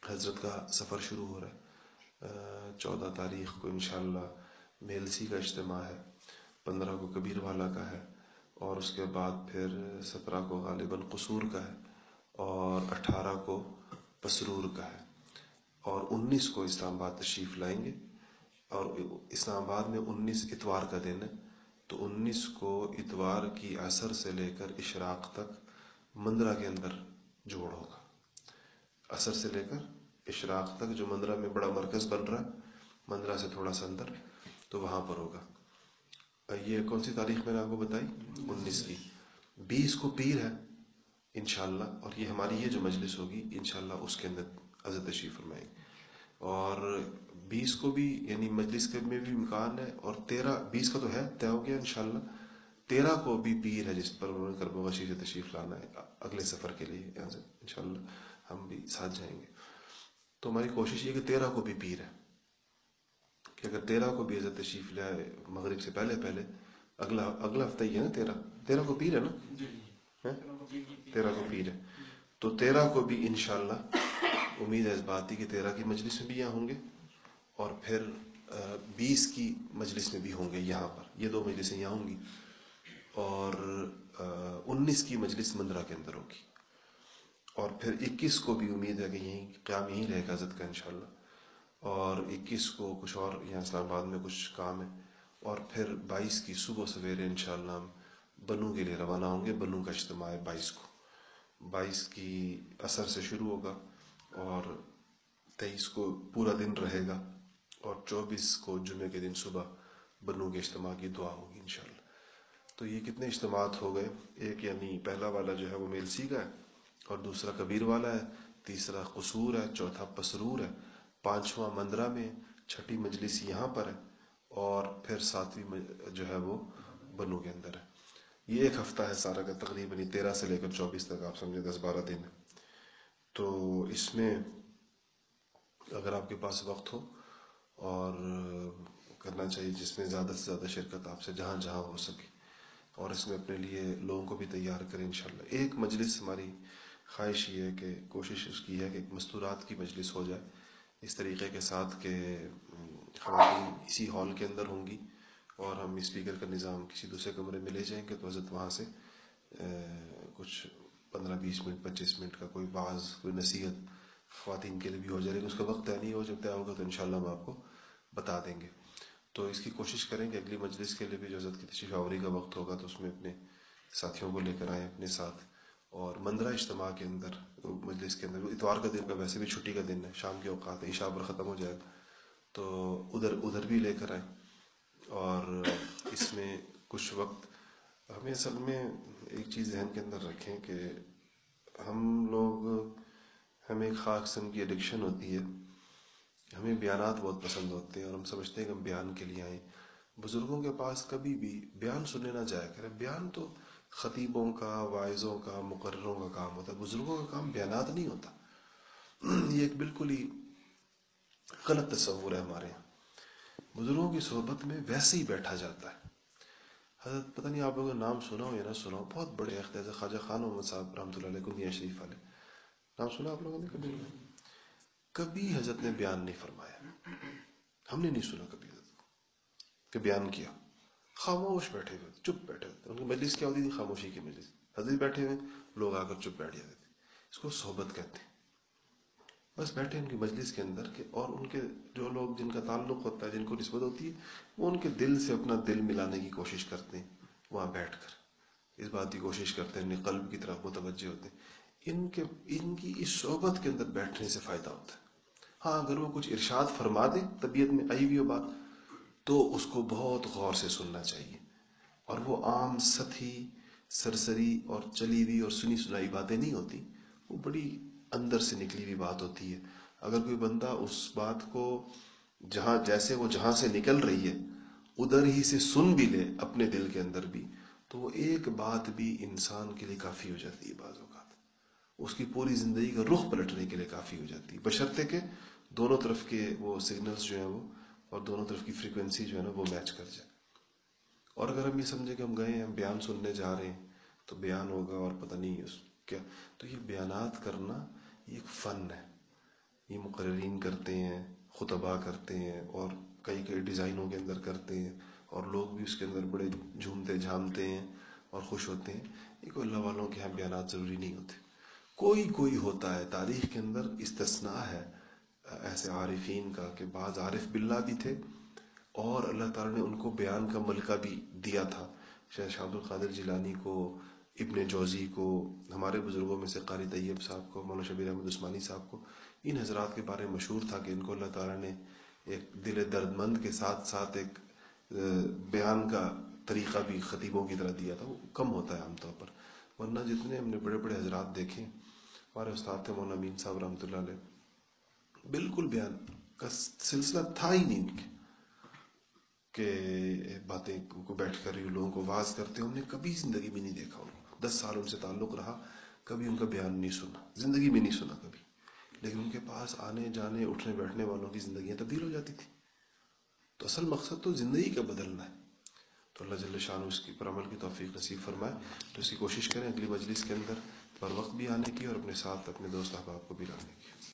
حضرت کا سفر شروع ہو رہا ہے. 14 تاریخ کو انشاءاللہ میلسی کا اجتماع ہے، 15 کو کبیر والا کا ہے، اور اس کے بعد پھر 17 کو غالباً قصور کا ہے، اور 18 کو پسرور کا ہے، اور 19 کو اسلام آباد تشریف لائیں گے. اور اسلام آباد میں 19 اتوار کا دن ہے، تو 19 کو اتوار کی عصر سے لے کر اشراق تک مندرہ کے اندر جوڑ ہوگا. عصر سے لے کر اشراق تک جو مندرہ میں بڑا مرکز بن رہا ہے، مندرہ سے تھوڑا سا اندر، تو وہاں پر ہوگا. یہ کون سی تاریخ میں نے آپ کو بتائی؟ 19 کی. 20 کو پیر ہے انشاءاللہ، اور یہ ہماری یہ جو مجلس ہوگی انشاءاللہ اس کے اندر حضرت تشریف فرمائیں گے. اور 20 کو بھی یعنی مجلس کے میں بھی امکان ہے، اور 20 کا تو ہے طے ہو گیا انشاءاللہ. 13 کو بھی پیر ہے جس پر انہوں نے کربو غشی سے تشریف لانا ہے اگلے سفر کے لیے یہاں سے انشاءاللہ ہم بھی ساتھ جائیں گے. تو ہماری کوشش یہ کہ 13 کو بھی پیر ہے، کہ اگر 13 کو بھی حضرت تشریف لائے مغرب سے پہلے اگلا ہفتہ ہی ہے نا. 13 کو پیر ہے نا، 13 کو پیر ہے. تو 13 کو بھی انشاءاللہ امید ہے اس بات کی کہ 13 کی مجلس میں بھی یہاں ہوں گے، اور پھر 20 کی مجلس میں بھی ہوں گے یہاں پر. یہ 2 مجلسیں یہاں ہوں گی، اور 19 کی مجلس مندرہ کے اندر ہوگی. اور پھر 21 کو بھی امید ہے کہ یہیں قیام یہیں رہے گا حضرت کا انشاءاللہ. اور 21 کو کچھ اور یہاں اسلام آباد میں کچھ کام ہے. اور پھر 22 کی صبح سویرے انشاءاللہ ہم بنو کے لیے روانہ ہوں گے. بنو کا اجتماع ہے 22 کو. 22 کی عصر سے شروع ہوگا، اور 23 کو پورا دن رہے گا، اور 24 کو جمعے کے دن صبح بنو کے اجتماع کی دعا ہوگی انشاءاللہ. تو یہ کتنے اجتماعات ہو گئے؟ ایک یعنی پہلا والا جو ہے وہ میلسی کا ہے، اور دوسرا کبیر والا ہے، تیسرا قصور ہے، چوتھا پسرور ہے، 5واں مندرہ میں، 6ٹھی مجلس یہاں پر ہے، اور پھر 7ویں جو ہے وہ بنو کے اندر ہے. یہ ایک ہفتہ ہے سارا کا تقریباً 13 سے لے کر 24 تک، آپ سمجھے 10-12 دن ہے. تو اس میں اگر آپ کے پاس وقت ہو اور کرنا چاہیے جس میں زیادہ سے زیادہ شرکت آپ سے جہاں جہاں ہو سکے، اور اس میں اپنے لیے لوگوں کو بھی تیار کریں انشاءاللہ. ایک مجلس ہماری خواہش یہ ہے کہ کوشش اس کی ہے کہ مستورات کی مجلس ہو جائے اس طریقے کے ساتھ کہ خواتین اسی ہال کے اندر ہوں گی، اور ہم اسپیکر کا نظام کسی دوسرے کمرے میں لے جائیں گے، تو حضرت وہاں سے کچھ 15-20 منٹ 25 منٹ کا کوئی بعض کوئی نصیحت خواتین کے لیے بھی ہو جائے. لیکن اس کا وقت طے نہیں ہو، جب طے ہوگا تو انشاءاللہ ہم آپ کو بتا دیں گے. تو اس کی کوشش کریں کہ اگلی مجلس کے لیے بھی جو حضرت کی تشریف آوری کا وقت ہوگا تو اس میں اپنے ساتھیوں کو لے کر آئیں اپنے ساتھ. اور مندرہ اجتماع کے اندر مجلس کے اندر اتوار کا دن کا ویسے بھی چھٹی کا دن ہے، شام کے اوقات ہے، عشاء پر ختم ہو جائے گا، تو ادھر بھی لے کر آئیں. اور اس میں کچھ وقت ہمیں اصل میں ایک چیز ذہن کے اندر رکھیں کہ ہمیں ایک خاص قسم کی ایڈکشن ہوتی ہے. ہمیں بیانات بہت پسند ہوتے ہیں، اور ہم سمجھتے ہیں کہ ہم بیان کے لیے آئیں. بزرگوں کے پاس کبھی بھی بیان سننے نہ جایا کریں. بیان تو خطیبوں کا، واعظوں کا، مقرروں کا کام ہوتا ہے. بزرگوں کا کام بیانات نہیں ہوتا. یہ ایک بالکل ہی غلط تصور ہے ہمارے یہاں. بزرگوں کی صحبت میں ویسے ہی بیٹھا جاتا ہے. حضرت پتہ نہیں آپ لوگوں نے نام سنا ہو یا نہ سنا ہو، بہت بڑے اختیار خواجہ خان محمد صاحب رحمۃ اللہ علیہ کنیا شریف والے، نام سنا آپ لوگوں نے؟ کبھی حضرت نے بیان نہیں فرمایا. ہم نے نہیں سنا کبھی حضرت کہ بیان کیا. خاموش بیٹھے ہوئے، چپ بیٹھے ہوئے. ان کی مجلس کیا ہوتی تھی؟ خاموشی کی مجلس. حضرت بیٹھے ہوئے، لوگ آ کر چپ بیٹھ جاتے تھے. اس کو صحبت کہتے ہیں. بس بیٹھے ان کی مجلس کے اندر کے، اور ان کے جو لوگ جن کا تعلق ہوتا ہے، جن کو نسبت ہوتی ہے، وہ ان کے دل سے اپنا دل ملانے کی کوشش کرتے ہیں وہاں بیٹھ کر. اس بات کی کوشش کرتے ہیں، ان کے قلب کی طرف متوجہ ہوتے ہیں. ان کی اس صحبت کے اندر بیٹھنے سے فائدہ ہوتا ہے. ہاں اگر وہ کچھ ارشاد فرما دے، طبیعت میں آئی ہوئی ہو بات، تو اس کو بہت غور سے سننا چاہیے. اور وہ عام سطحی سرسری اور چلی ہوئی اور سنی سنائی باتیں نہیں ہوتی، وہ بڑی اندر سے نکلی ہوئی بات ہوتی ہے. اگر کوئی بندہ اس بات کو جہاں سے نکل رہی ہے ادھر ہی سے سن بھی لے اپنے دل کے اندر بھی، تو وہ ایک بات بھی انسان کے لیے کافی ہو جاتی ہے. بعض اوقات اس کی پوری زندگی کا رخ پلٹنے کے لیے کافی ہو جاتی ہے، بشرطے کہ دونوں طرف کے وہ سگنلز جو ہیں وہ، اور دونوں طرف کی فریکوینسی جو ہے نا وہ میچ کر جائے. اور اگر ہم یہ سمجھیں کہ ہم گئے ہیں، ہم بیان سننے جا رہے ہیں تو بیان ہوگا اور پتہ نہیں کیا، تو یہ بیانات کرنا یہ ایک فن ہے. یہ مقررین کرتے ہیں، خطبہ کرتے ہیں، اور کئی کئی ڈیزائنوں کے اندر کرتے ہیں، اور لوگ بھی اس کے اندر بڑے جھومتے جھامتے ہیں اور خوش ہوتے ہیں. یہ کوئی اللہ والوں کے یہاں بیانات ضروری نہیں ہوتے. کوئی ہوتا ہے تاریخ کے اندر استثناء ہے ایسے عارفین کا کہ بعض عارف باللہ بھی تھے اور اللہ تعالیٰ نے ان کو بیان کا ملکہ بھی دیا تھا. شیخ عبد القادر جیلانی کو، ابن جوزی کو، ہمارے بزرگوں میں سے قاری طیب صاحب کو، مولانا شبیر احمد عثمانی صاحب کو، ان حضرات کے بارے میں مشہور تھا کہ ان کو اللہ تعالیٰ نے ایک دل درد مند کے ساتھ ساتھ ایک بیان کا طریقہ بھی خطیبوں کی طرح دیا تھا. وہ کم ہوتا ہے عام طور پر، ورنہ جتنے ہم نے بڑے بڑے حضرات دیکھے، ہمارے استاد تھے مولانا امین صاحب رحمۃ اللہ علیہ، بالکل بیان کا سلسلہ تھا ہی نہیں ان کے کہ باتیں کو بیٹھ کر لوگوں کو واعظ کرتے. ہم نے کبھی زندگی میں نہیں دیکھا ان کو، 10 سال ان سے تعلق رہا، کبھی ان کا بیان نہیں سنا، زندگی میں نہیں سنا کبھی. لیکن ان کے پاس آنے جانے اٹھنے بیٹھنے والوں کی زندگیاں تبدیل ہو جاتی تھی. تو اصل مقصد تو زندگی کا بدلنا ہے. تو اللہ جل شانہ اس کی پر عمل کی توفیق نصیب فرمائے. تو اس کی کوشش کریں اگلی مجلس کے اندر بر وقت بھی آنے کی اور اپنے ساتھ اپنے دوست احباب کو بھی لانے کی.